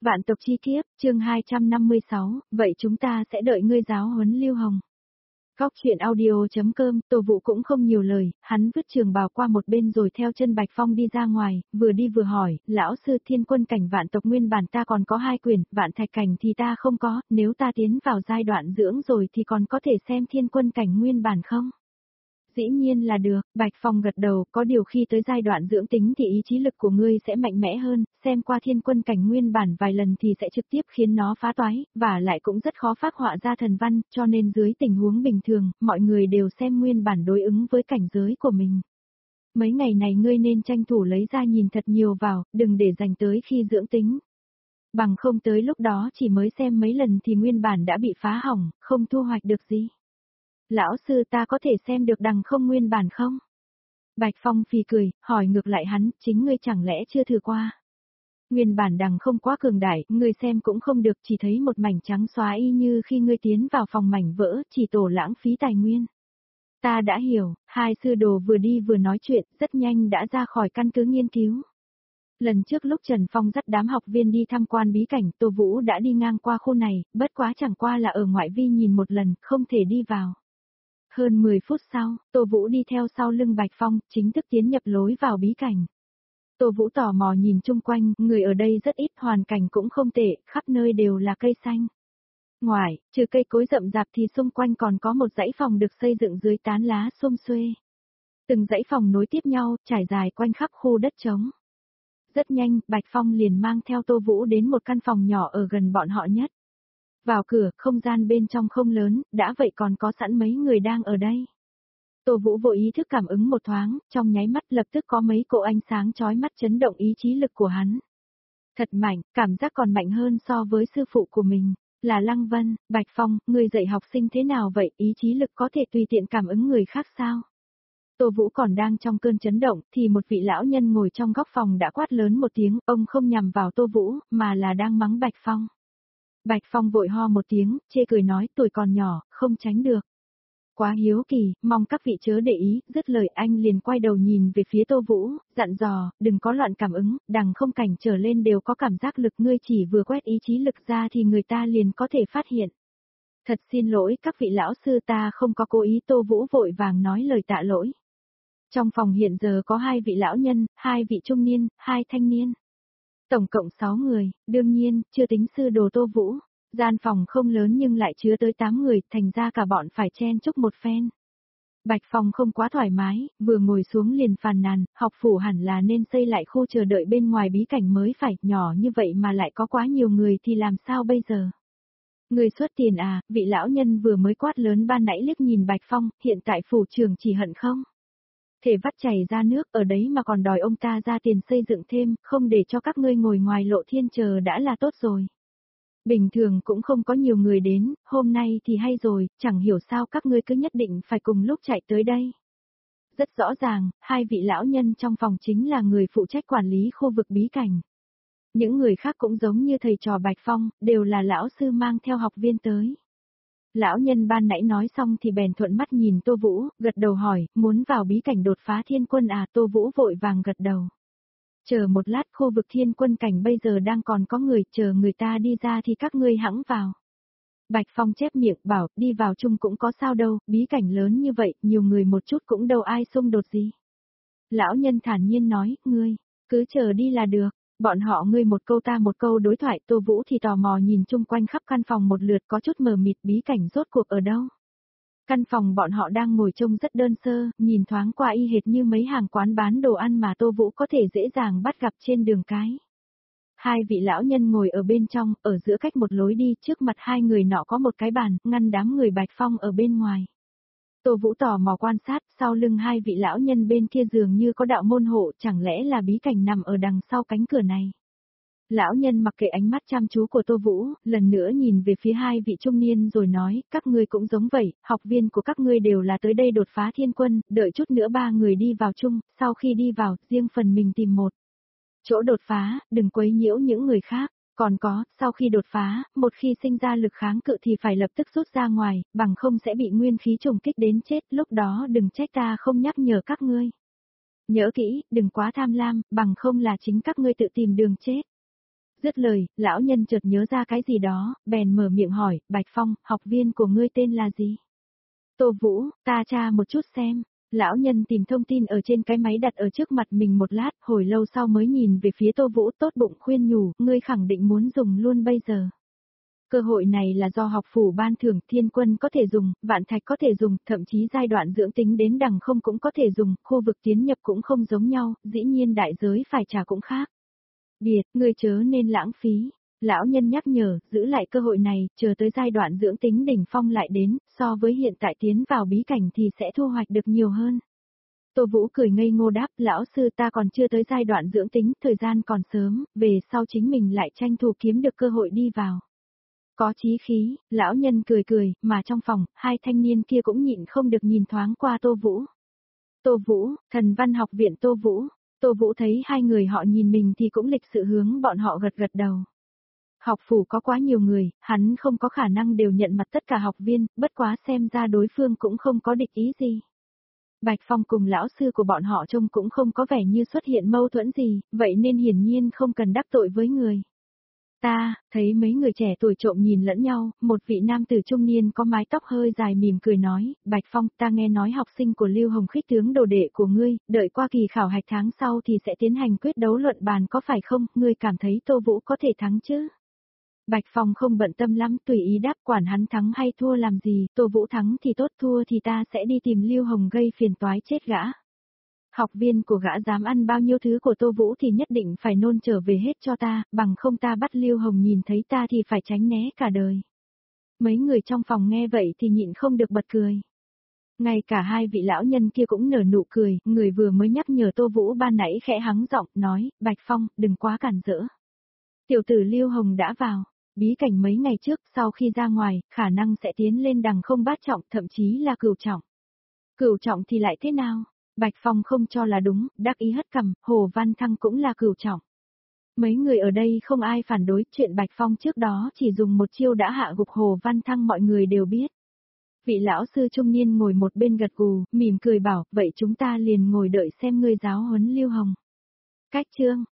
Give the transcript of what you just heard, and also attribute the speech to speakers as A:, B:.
A: Vạn tộc chi kiếp, chương 256, vậy chúng ta sẽ đợi ngươi giáo huấn Lưu Hồng. Góc chuyện audio.com, Tô Vũ cũng không nhiều lời, hắn vứt trường bào qua một bên rồi theo chân Bạch Phong đi ra ngoài, vừa đi vừa hỏi, lão sư thiên quân cảnh vạn tộc nguyên bản ta còn có 2 quyền, vạn thạch cảnh thì ta không có, nếu ta tiến vào giai đoạn dưỡng rồi thì còn có thể xem thiên quân cảnh nguyên bản không? Dĩ nhiên là được, Bạch Phong gật đầu, có điều khi tới giai đoạn dưỡng tính thì ý chí lực của ngươi sẽ mạnh mẽ hơn, xem qua thiên quân cảnh nguyên bản vài lần thì sẽ trực tiếp khiến nó phá toái, và lại cũng rất khó phác họa ra thần văn, cho nên dưới tình huống bình thường, mọi người đều xem nguyên bản đối ứng với cảnh giới của mình. Mấy ngày này ngươi nên tranh thủ lấy ra nhìn thật nhiều vào, đừng để dành tới khi dưỡng tính. Bằng không tới lúc đó chỉ mới xem mấy lần thì nguyên bản đã bị phá hỏng, không thu hoạch được gì. Lão sư ta có thể xem được đằng không nguyên bản không? Bạch Phong phì cười, hỏi ngược lại hắn, chính ngươi chẳng lẽ chưa thử qua? Nguyên bản đằng không quá cường đại, ngươi xem cũng không được, chỉ thấy một mảnh trắng xóa y như khi ngươi tiến vào phòng mảnh vỡ, chỉ tổ lãng phí tài nguyên. Ta đã hiểu, hai sư đồ vừa đi vừa nói chuyện, rất nhanh đã ra khỏi căn cứ nghiên cứu. Lần trước lúc Trần Phong dắt đám học viên đi tham quan bí cảnh, Tô Vũ đã đi ngang qua khu này, bất quá chẳng qua là ở ngoại vi nhìn một lần, không thể đi vào. Hơn 10 phút sau, Tô Vũ đi theo sau lưng Bạch Phong, chính thức tiến nhập lối vào bí cảnh. Tô Vũ tò mò nhìn chung quanh, người ở đây rất ít, hoàn cảnh cũng không tệ, khắp nơi đều là cây xanh. Ngoài, trừ cây cối rậm rạp thì xung quanh còn có một dãy phòng được xây dựng dưới tán lá xum xuê. Từng dãy phòng nối tiếp nhau, trải dài quanh khắp khu đất trống. Rất nhanh, Bạch Phong liền mang theo Tô Vũ đến một căn phòng nhỏ ở gần bọn họ nhất. Vào cửa, không gian bên trong không lớn, đã vậy còn có sẵn mấy người đang ở đây. Tô Vũ vô ý thức cảm ứng một thoáng, trong nháy mắt lập tức có mấy cỗ ánh sáng chói mắt chấn động ý chí lực của hắn. Thật mạnh, cảm giác còn mạnh hơn so với sư phụ của mình, là Lăng Vân. Bạch Phong, người dạy học sinh thế nào vậy, ý chí lực có thể tùy tiện cảm ứng người khác sao? Tô Vũ còn đang trong cơn chấn động, thì một vị lão nhân ngồi trong góc phòng đã quát lớn một tiếng, ông không nhằm vào Tô Vũ, mà là đang mắng Bạch Phong. Bạch Phong vội ho một tiếng, chê cười nói, tuổi còn nhỏ, không tránh được. Quá hiếu kỳ, mong các vị chớ để ý, dứt lời anh liền quay đầu nhìn về phía Tô Vũ, dặn dò, đừng có loạn cảm ứng, đằng không cảnh trở lên đều có cảm giác lực, ngươi chỉ vừa quét ý chí lực ra thì người ta liền có thể phát hiện. Thật xin lỗi các vị lão sư, ta không có cố ý. Tô Vũ vội vàng nói lời tạ lỗi. Trong phòng hiện giờ có 2 vị lão nhân, 2 vị trung niên, 2 thanh niên. Tổng cộng 6 người, đương nhiên, chưa tính sư đồ Tô Vũ. Gian phòng không lớn nhưng lại chứa tới 8 người, thành ra cả bọn phải chen chúc một phen. Bạch Phong không quá thoải mái, vừa ngồi xuống liền phàn nàn, học phủ hẳn là nên xây lại khu chờ đợi bên ngoài bí cảnh mới phải, nhỏ như vậy mà lại có quá nhiều người thì làm sao bây giờ? Người xuất tiền à, vị lão nhân vừa mới quát lớn ban nãy liếc nhìn Bạch Phong, hiện tại phủ trưởng chỉ hận không? Thể vắt chảy ra nước, ở đấy mà còn đòi ông ta ra tiền xây dựng thêm, không để cho các ngươi ngồi ngoài lộ thiên chờ đã là tốt rồi. Bình thường cũng không có nhiều người đến, hôm nay thì hay rồi, chẳng hiểu sao các ngươi cứ nhất định phải cùng lúc chạy tới đây. Rất rõ ràng, 2 vị lão nhân trong phòng chính là người phụ trách quản lý khu vực bí cảnh. Những người khác cũng giống như thầy trò Bạch Phong, đều là lão sư mang theo học viên tới. Lão nhân ban nãy nói xong thì bèn thuận mắt nhìn Tô Vũ, gật đầu hỏi, muốn vào bí cảnh đột phá thiên quân à? Tô Vũ vội vàng gật đầu. Chờ một lát, khu vực thiên quân cảnh bây giờ đang còn có người, chờ người ta đi ra thì các ngươi hẵng vào. Bạch Phong chép miệng bảo, đi vào chung cũng có sao đâu, bí cảnh lớn như vậy, nhiều người một chút cũng đâu ai xung đột gì. Lão nhân thản nhiên nói, ngươi, cứ chờ đi là được. Bọn họ ngươi một câu ta một câu đối thoại, Tô Vũ thì tò mò nhìn chung quanh khắp căn phòng một lượt, có chút mờ mịt, bí cảnh rốt cuộc ở đâu. Căn phòng bọn họ đang ngồi trông rất đơn sơ, nhìn thoáng qua y hệt như mấy hàng quán bán đồ ăn mà Tô Vũ có thể dễ dàng bắt gặp trên đường cái. 2 vị lão nhân ngồi ở bên trong, ở giữa cách một lối đi, trước mặt 2 người nọ có một cái bàn, ngăn đám người Bạch Phong ở bên ngoài. Tô Vũ tò mò quan sát, sau lưng 2 vị lão nhân bên kia dường như có đạo môn hộ, chẳng lẽ là bí cảnh nằm ở đằng sau cánh cửa này. Lão nhân mặc kệ ánh mắt chăm chú của Tô Vũ, lần nữa nhìn về phía 2 vị trung niên rồi nói, các ngươi cũng giống vậy, học viên của các ngươi đều là tới đây đột phá thiên quân, đợi chút nữa 3 người đi vào chung, sau khi đi vào, riêng phần mình tìm một chỗ đột phá, đừng quấy nhiễu những người khác. Còn có, sau khi đột phá, một khi sinh ra lực kháng cự thì phải lập tức rút ra ngoài, bằng không sẽ bị nguyên khí trùng kích đến chết, lúc đó đừng trách ta không nhắc nhở các ngươi. Nhớ kỹ, đừng quá tham lam, bằng không là chính các ngươi tự tìm đường chết. Dứt lời, lão nhân chợt nhớ ra cái gì đó, bèn mở miệng hỏi, Bạch Phong, học viên của ngươi tên là gì? Tô Vũ, ta tra một chút xem. Lão nhân tìm thông tin ở trên cái máy đặt ở trước mặt mình một lát, hồi lâu sau mới nhìn về phía Tô Vũ tốt bụng khuyên nhủ, ngươi khẳng định muốn dùng luôn bây giờ. Cơ hội này là do học phủ ban thưởng, Thiên Quân có thể dùng, Vạn Thạch có thể dùng, thậm chí giai đoạn dưỡng tính đến đằng không cũng có thể dùng, khu vực tiến nhập cũng không giống nhau, dĩ nhiên đại giới phải trả cũng khác. Biệt, ngươi chớ nên lãng phí. Lão nhân nhắc nhở, giữ lại cơ hội này, chờ tới giai đoạn dưỡng tính đỉnh phong lại đến, so với hiện tại tiến vào bí cảnh thì sẽ thu hoạch được nhiều hơn. Tô Vũ cười ngây ngô đáp, lão sư ta còn chưa tới giai đoạn dưỡng tính, thời gian còn sớm, về sau chính mình lại tranh thủ kiếm được cơ hội đi vào. Có chí khí, lão nhân cười cười, mà trong phòng, hai thanh niên kia cũng nhịn không được nhìn thoáng qua Tô Vũ. Tô Vũ, Thần Văn học viện Tô Vũ. Tô Vũ thấy hai người họ nhìn mình thì cũng lịch sự hướng bọn họ gật gật đầu. Học phủ có quá nhiều người, hắn không có khả năng đều nhận mặt tất cả học viên, bất quá xem ra đối phương cũng không có địch ý gì. Bạch Phong cùng lão sư của bọn họ trông cũng không có vẻ như xuất hiện mâu thuẫn gì, vậy nên hiển nhiên không cần đắc tội với người. Ta, thấy mấy người trẻ tuổi trộm nhìn lẫn nhau, một vị nam tử trung niên có mái tóc hơi dài mỉm cười nói, Bạch Phong, ta nghe nói học sinh của Lưu Hồng Khích tướng đồ đệ của ngươi, đợi qua kỳ khảo hạch tháng sau thì sẽ tiến hành quyết đấu luận bàn có phải không, ngươi cảm thấy Tô Vũ có thể thắng chứ? Bạch Phong không bận tâm lắm, tùy ý đáp, quản hắn thắng hay thua làm gì, Tô Vũ thắng thì tốt, thua thì ta sẽ đi tìm Lưu Hồng gây phiền toái chết gã. Học viên của gã dám ăn bao nhiêu thứ của Tô Vũ thì nhất định phải nôn trở về hết cho ta, bằng không ta bắt Lưu Hồng nhìn thấy ta thì phải tránh né cả đời. Mấy người trong phòng nghe vậy thì nhịn không được bật cười. Ngay cả hai vị lão nhân kia cũng nở nụ cười, người vừa mới nhắc nhở Tô Vũ ban nãy khẽ hắng giọng, nói, Bạch Phong, đừng quá cản rỡ. Tiểu tử Lưu Hồng đã vào, bí cảnh mấy ngày trước, sau khi ra ngoài, khả năng sẽ tiến lên đằng không bát trọng, thậm chí là cửu trọng. Cửu trọng thì lại thế nào? Bạch Phong không cho là đúng, đắc ý hất cằm, Hồ Văn Thăng cũng là cửu trọng. Mấy người ở đây không ai phản đối, chuyện Bạch Phong trước đó chỉ dùng một chiêu đã hạ gục Hồ Văn Thăng mọi người đều biết. Vị lão sư trung niên ngồi một bên gật gù, mỉm cười bảo, vậy chúng ta liền ngồi đợi xem ngươi giáo huấn Lưu Hồng. Cách chương